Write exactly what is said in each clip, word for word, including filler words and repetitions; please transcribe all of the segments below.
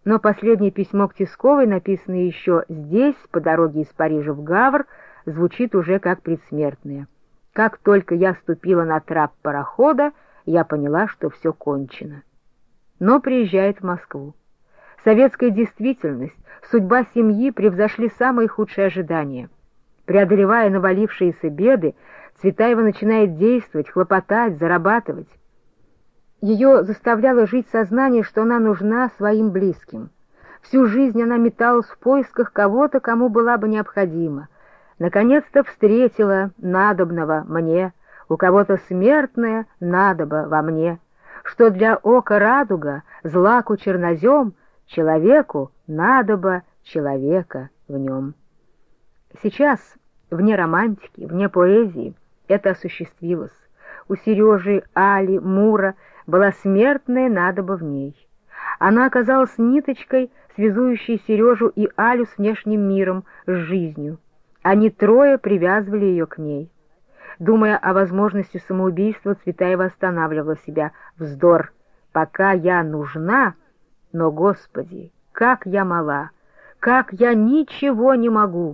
Но последнее письмо к Тисковой, написанное еще здесь, по дороге из Парижа в Гавр, звучит уже как предсмертное. «Как только я ступила на трап парохода, я поняла, что все кончено». Но приезжает в Москву. Советская действительность, судьба семьи превзошли самые худшие ожидания. Преодолевая навалившиеся беды, Цветаева начинает действовать, хлопотать, зарабатывать. Ее заставляло жить сознание, что она нужна своим близким. Всю жизнь она металась в поисках кого-то, кому была бы необходима. Наконец-то встретила надобного мне, у кого-то смертное надобо во мне, что для ока радуга, злаку чернозем, человеку надобо человека в нем. Сейчас, вне романтики, вне поэзии, это осуществилось. У Сережи, Али, Мура была смертная надоба в ней. Она оказалась ниточкой, связующей Сережу и Алю с внешним миром, с жизнью. Они трое привязывали ее к ней. Думая о возможности самоубийства, Цветаева останавливала себя. Вздор! Пока я нужна, но, Господи, как я мала! Как я ничего не могу!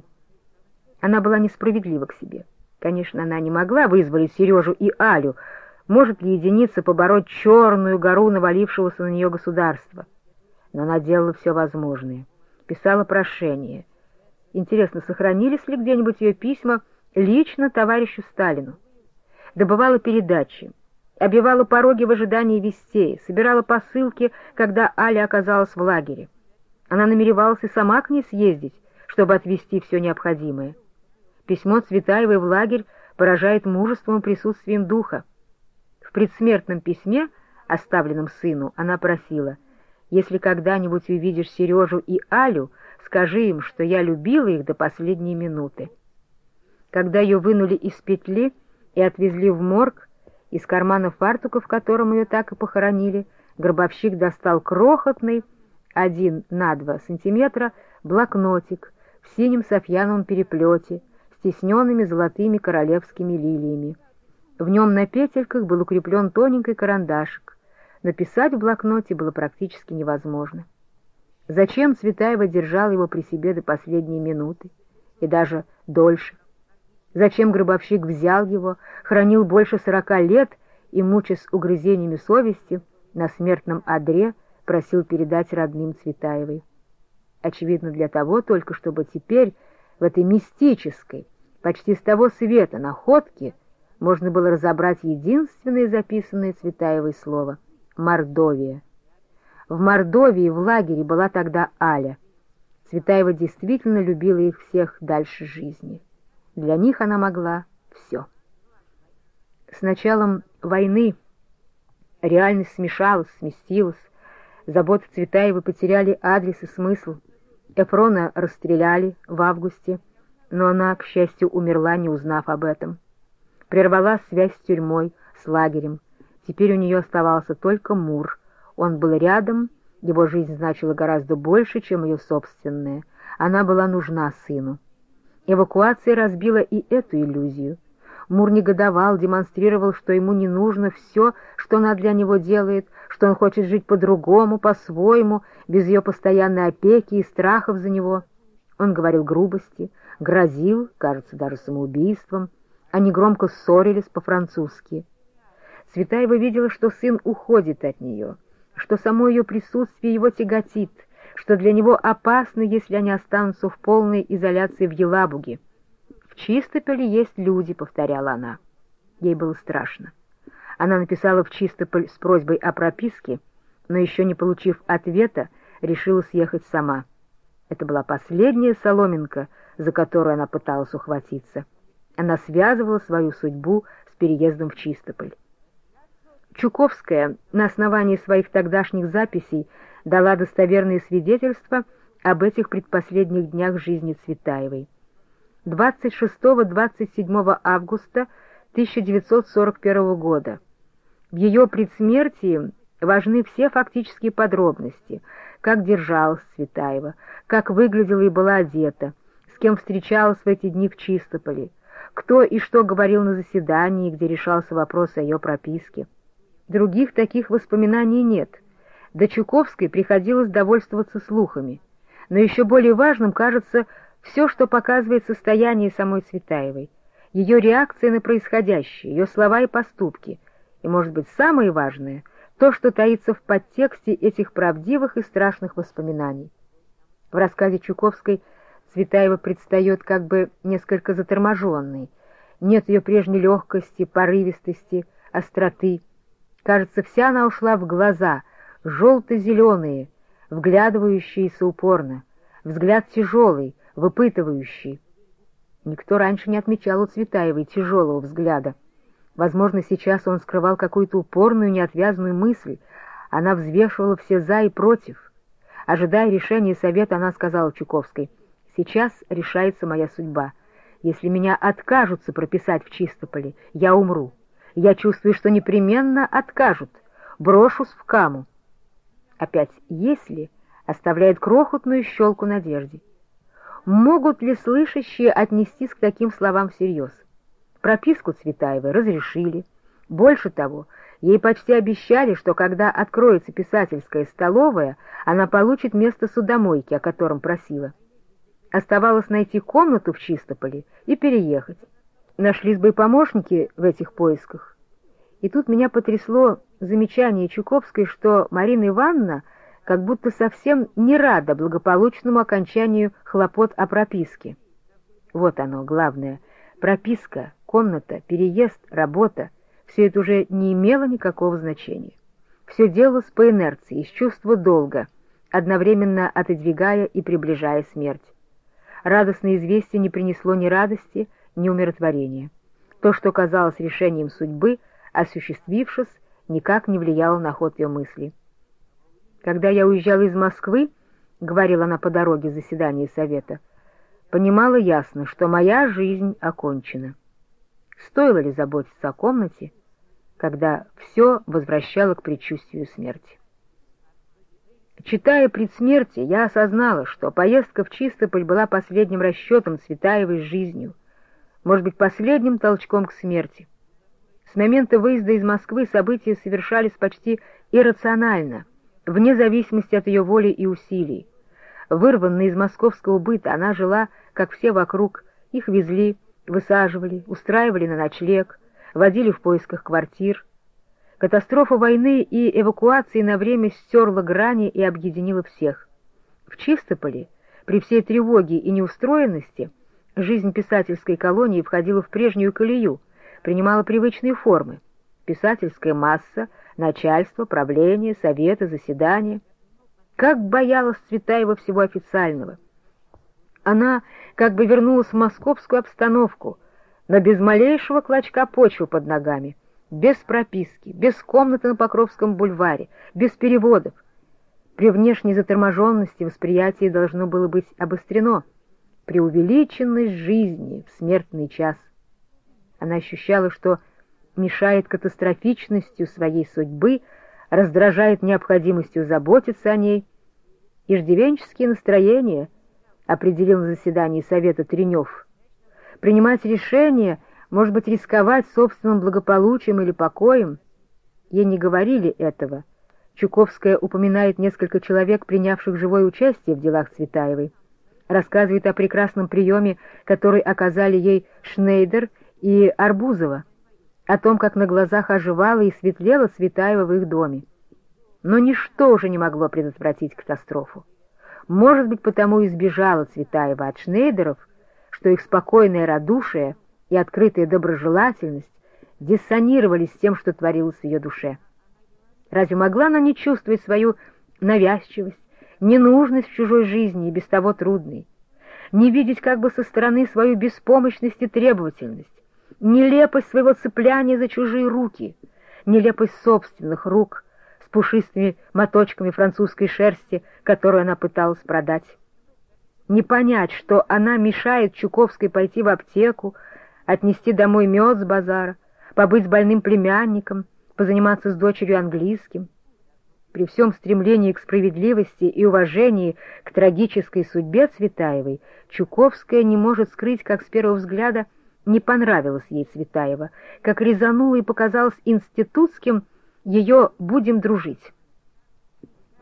Она была несправедлива к себе. Конечно, она не могла вызволить Сережу и Алю. Может ли единица побороть черную гору навалившегося на нее государства? Но она делала все возможное. Писала прошение. Интересно, сохранились ли где-нибудь ее письма лично товарищу Сталину? Добывала передачи, обивала пороги в ожидании вестей, собирала посылки, когда Аля оказалась в лагере. Она намеревалась и сама к ней съездить, чтобы отвезти все необходимое. Письмо Цветаевой в лагерь поражает мужеством и присутствием духа. В предсмертном письме, оставленном сыну, она просила: «Если когда-нибудь увидишь Сережу и Алю, скажи им, что я любила их до последней минуты». Когда ее вынули из петли и отвезли в морг, из кармана фартука, в котором ее так и похоронили, гробовщик достал крохотный, один на два сантиметра, блокнотик в синем софьяновом переплете, с тисненными золотыми королевскими лилиями. В нем на петельках был укреплен тоненький карандашик. Написать в блокноте было практически невозможно. Зачем Цветаева держала его при себе до последней минуты, и даже дольше? Зачем гробовщик взял его, хранил больше сорока лет и, мучаясь угрызениями совести, на смертном одре просил передать родным Цветаевой? Очевидно, для того только, чтобы теперь в этой мистической, почти с того света находке можно было разобрать единственное записанное Цветаевой слово — Мордовия. В Мордовии в лагере была тогда Аля. Цветаева действительно любила их всех дальше жизни. Для них она могла все. С началом войны реальность смешалась, сместилась. Заботы Цветаевой потеряли адрес и смысл. Эфрона расстреляли в августе, но она, к счастью, умерла, не узнав об этом. Прервала связь с тюрьмой, с лагерем. Теперь у нее оставался только Мур. Он был рядом, его жизнь значила гораздо больше, чем ее собственная. Она была нужна сыну. Эвакуация разбила и эту иллюзию. Мур негодовал, демонстрировал, что ему не нужно все, что она для него делает, что он хочет жить по-другому, по-своему, без ее постоянной опеки и страхов за него. Он говорил грубости, грозил, кажется, даже самоубийством. Они громко ссорились по-французски. Цветаева видела, что сын уходит от нее, что само ее присутствие его тяготит, что для него опасно, если они останутся в полной изоляции в Елабуге. «В Чистополе есть люди», — повторяла она. Ей было страшно. Она написала в Чистополь с просьбой о прописке, но еще не получив ответа, решила съехать сама. Это была последняя соломинка, за которую она пыталась ухватиться. Она связывала свою судьбу с переездом в Чистополь. Чуковская на основании своих тогдашних записей дала достоверные свидетельства об этих предпоследних днях жизни Цветаевой. двадцать шестого — двадцать седьмого августа тысяча девятьсот сорок первого года. В ее предсмертии важны все фактические подробности, как держалась Цветаева, как выглядела и была одета, с кем встречалась в эти дни в Чистополе, кто и что говорил на заседании, где решался вопрос о ее прописке. Других таких воспоминаний нет. До Чуковской приходилось довольствоваться слухами, но еще более важным кажется все, что показывает состояние самой Цветаевой, ее реакция на происходящее, ее слова и поступки, и, может быть, самое важное — то, что таится в подтексте этих правдивых и страшных воспоминаний. В рассказе Чуковской Цветаева предстает как бы несколько заторможенной, нет ее прежней легкости, порывистости, остроты. Кажется, вся она ушла в глаза, желто-зеленые, вглядывающиеся упорно, взгляд тяжелый, выпытывающий. Никто раньше не отмечал у Цветаевой тяжелого взгляда. Возможно, сейчас он скрывал какую-то упорную, неотвязную мысль. Она взвешивала все «за» и «против». Ожидая решения совета, она сказала Чуковской: «Сейчас решается моя судьба. Если меня откажутся прописать в Чистополе, я умру. Я чувствую, что непременно откажут. Брошусь в Каму». Опять «если» оставляет крохотную щелку надежде. Могут ли слышащие отнестись к таким словам всерьез? Прописку Цветаевой разрешили. Больше того, ей почти обещали, что когда откроется писательская столовая, она получит место судомойки, о котором просила. Оставалось найти комнату в Чистополе и переехать. Нашлись бы и помощники в этих поисках. И тут меня потрясло замечание Чуковской, что Марина Ивановна как будто совсем не рада благополучному окончанию хлопот о прописке. Вот оно, главное. Прописка, комната, переезд, работа — все это уже не имело никакого значения. Все делалось по инерции, из чувства долга, одновременно отодвигая и приближая смерть. Радостное известие не принесло ни радости, ни умиротворения. То, что казалось решением судьбы, осуществившись, никак не влияло на ход ее мысли. «Когда я уезжала из Москвы, — говорила она по дороге с заседания совета, — понимала ясно, что моя жизнь окончена. Стоило ли заботиться о комнате, когда все возвращало к предчувствию смерти?» Читая «Предсмертие», я осознала, что поездка в Чистополь была последним расчетом Цветаевой с жизнью, может быть, последним толчком к смерти. С момента выезда из Москвы события совершались почти иррационально, вне зависимости от ее воли и усилий. Вырванная из московского быта, она жила, как все вокруг, их везли, высаживали, устраивали на ночлег, водили в поисках квартир. Катастрофа войны и эвакуации на время стерла грани и объединила всех. В Чистополе, при всей тревоге и неустроенности, жизнь писательской колонии входила в прежнюю колею, принимала привычные формы. Писательская масса, начальство, правление, советы, заседания. Как боялась Цветаева всего официального! Она как бы вернулась в московскую обстановку, но без малейшего клочка почвы под ногами, без прописки, без комнаты на Покровском бульваре, без переводов. При внешней заторможенности восприятие должно было быть обострено, преувеличенность жизни в смертный час. Она ощущала, что мешает катастрофичностью своей судьбы, раздражает необходимостью заботиться о ней. Иждивенческие настроения, определил на заседании совета Тренев. Принимать решения, может быть, рисковать собственным благополучием или покоем. Ей не говорили этого. Чуковская упоминает несколько человек, принявших живое участие в делах Цветаевой. Рассказывает о прекрасном приеме, который оказали ей Шнейдер и Арбузова, о том, как на глазах оживала и светлела Цветаева в их доме. Но ничто уже не могло предотвратить катастрофу. Может быть, потому и избежала Цветаева от Шнейдеров, что их спокойное радушие и открытая доброжелательность диссонировали с тем, что творилось в ее душе. Разве могла она не чувствовать свою навязчивость, ненужность в чужой жизни и без того трудной, не видеть как бы со стороны свою беспомощность и требовательность, нелепость своего цепляния за чужие руки, нелепость собственных рук с пушистыми моточками французской шерсти, которую она пыталась продать? Не понять, что она мешает Чуковской пойти в аптеку, отнести домой мед с базара, побыть с больным племянником, позаниматься с дочерью английским. При всем стремлении к справедливости и уважении к трагической судьбе Цветаевой, Чуковская не может скрыть, как с первого взгляда не понравилась ей Цветаева, как резанула и показалось институтским ее «будем дружить».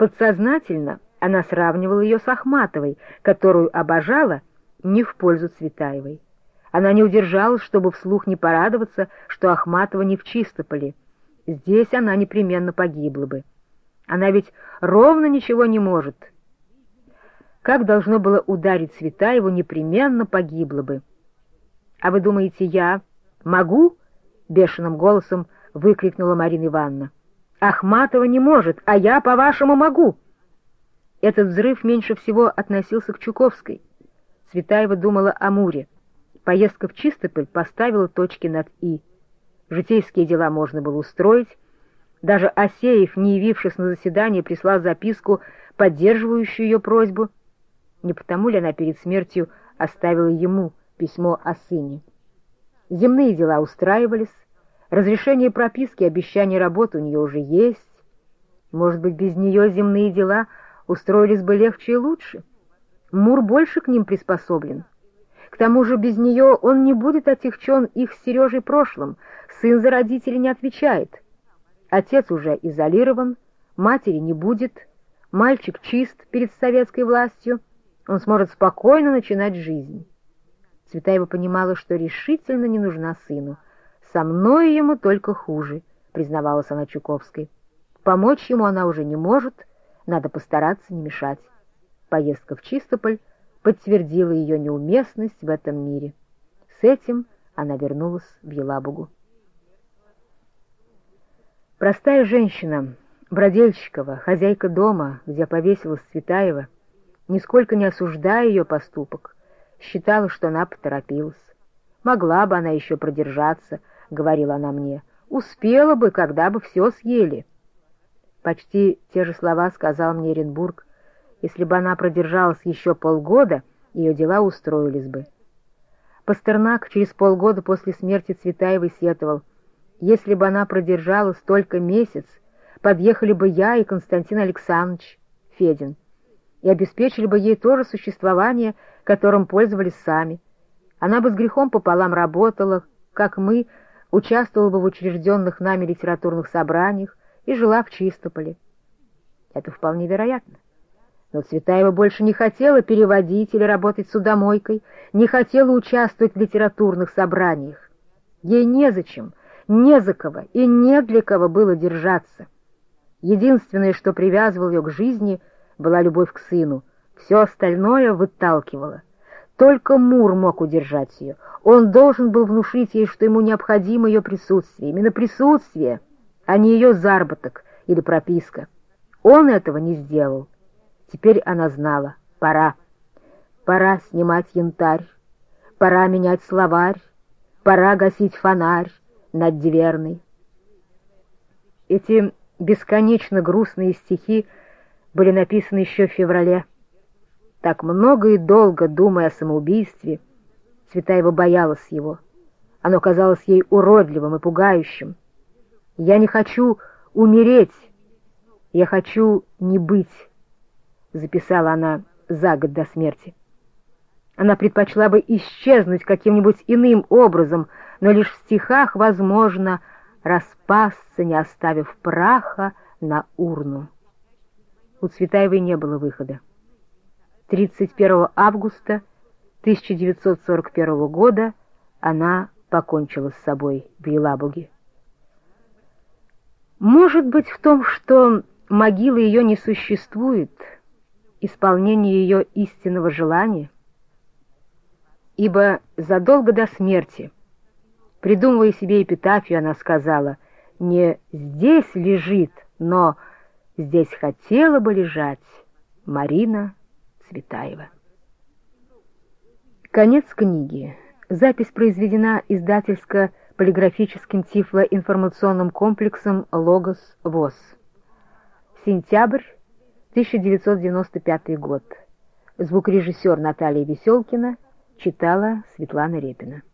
Подсознательно она сравнивала ее с Ахматовой, которую обожала не в пользу Цветаевой. Она не удержалась, чтобы вслух не порадоваться, что Ахматова не в Чистополе. Здесь она непременно погибла бы. Она ведь ровно ничего не может. Как должно было ударить Цветаеву, непременно погибла бы. «А вы думаете, я могу?» — бешеным голосом выкрикнула Марина Ивановна. «Ахматова не может, а я, по-вашему, могу!» Этот взрыв меньше всего относился к Чуковской. Цветаева думала о Муре. Поездка в Чистополь поставила точки над «и». Житейские дела можно было устроить. Даже Асеев, не явившись на заседание, прислал записку, поддерживающую ее просьбу. Не потому ли она перед смертью оставила ему письмо о сыне? Земные дела устраивались, разрешение прописки, обещание работы у нее уже есть. Может быть, без нее земные дела устроились бы легче и лучше. Мур больше к ним приспособлен. К тому же без нее он не будет отягчен их с Сережей прошлым, сын за родителей не отвечает. Отец уже изолирован, матери не будет, мальчик чист перед советской властью, он сможет спокойно начинать жизнь. Цветаева понимала, что решительно не нужна сыну. «Со мной ему только хуже», — признавалась она Чуковской. Помочь ему она уже не может, надо постараться не мешать. Поездка в Чистополь подтвердила ее неуместность в этом мире. С этим она вернулась в Елабугу. Простая женщина, Бродельщикова, хозяйка дома, где повесилась Цветаева, нисколько не осуждая ее поступок, считала, что она поторопилась. «Могла бы она еще продержаться», — говорила она мне, — «успела бы, когда бы все съели». Почти те же слова сказал мне Оренбург. Если бы она продержалась еще полгода, ее дела устроились бы. Пастернак через полгода после смерти Цветаевой сетовал: «Если бы она продержалась только месяц, подъехали бы я и Константин Александрович Федин, и обеспечили бы ей то же существование, которым пользовались сами. Она бы с грехом пополам работала, как мы, участвовала бы в учрежденных нами литературных собраниях и жила в Чистополе». Это вполне вероятно. Но Цветаева больше не хотела переводить или работать судомойкой, не хотела участвовать в литературных собраниях. Ей незачем, не за кого и не для кого было держаться. Единственное, что привязывало ее к жизни, была любовь к сыну. Все остальное выталкивало. Только Мур мог удержать ее. Он должен был внушить ей, что ему необходимо ее присутствие. Именно присутствие, а не ее заработок или прописка. Он этого не сделал. Теперь она знала. Пора. Пора снимать янтарь. Пора менять словарь. Пора гасить фонарь над Дверной. Эти бесконечно грустные стихи были написаны еще в феврале. Так много и долго, думая о самоубийстве, Цветаева боялась его. Оно казалось ей уродливым и пугающим. «Я не хочу умереть, я хочу не быть», — записала она за год до смерти. Она предпочла бы исчезнуть каким-нибудь иным образом, но лишь в стихах возможно распасться, не оставив праха на урну. У Цветаевой не было выхода. тридцать первого августа тысяча девятьсот сорок первого года она покончила с собой в Елабуге. Может быть, в том, что могилы ее не существует, исполнение ее истинного желания, ибо задолго до смерти, придумывая себе эпитафию, она сказала: «Не здесь лежит, но здесь хотела бы лежать Марина Цветаева». Конец книги. Запись произведена издательско-полиграфическим тифлоинформационным комплексом «Логос ВОС». Сентябрь тысяча девятьсот девяносто пятый год. Звукорежиссер Наталья Веселкина читала Светлана Репина.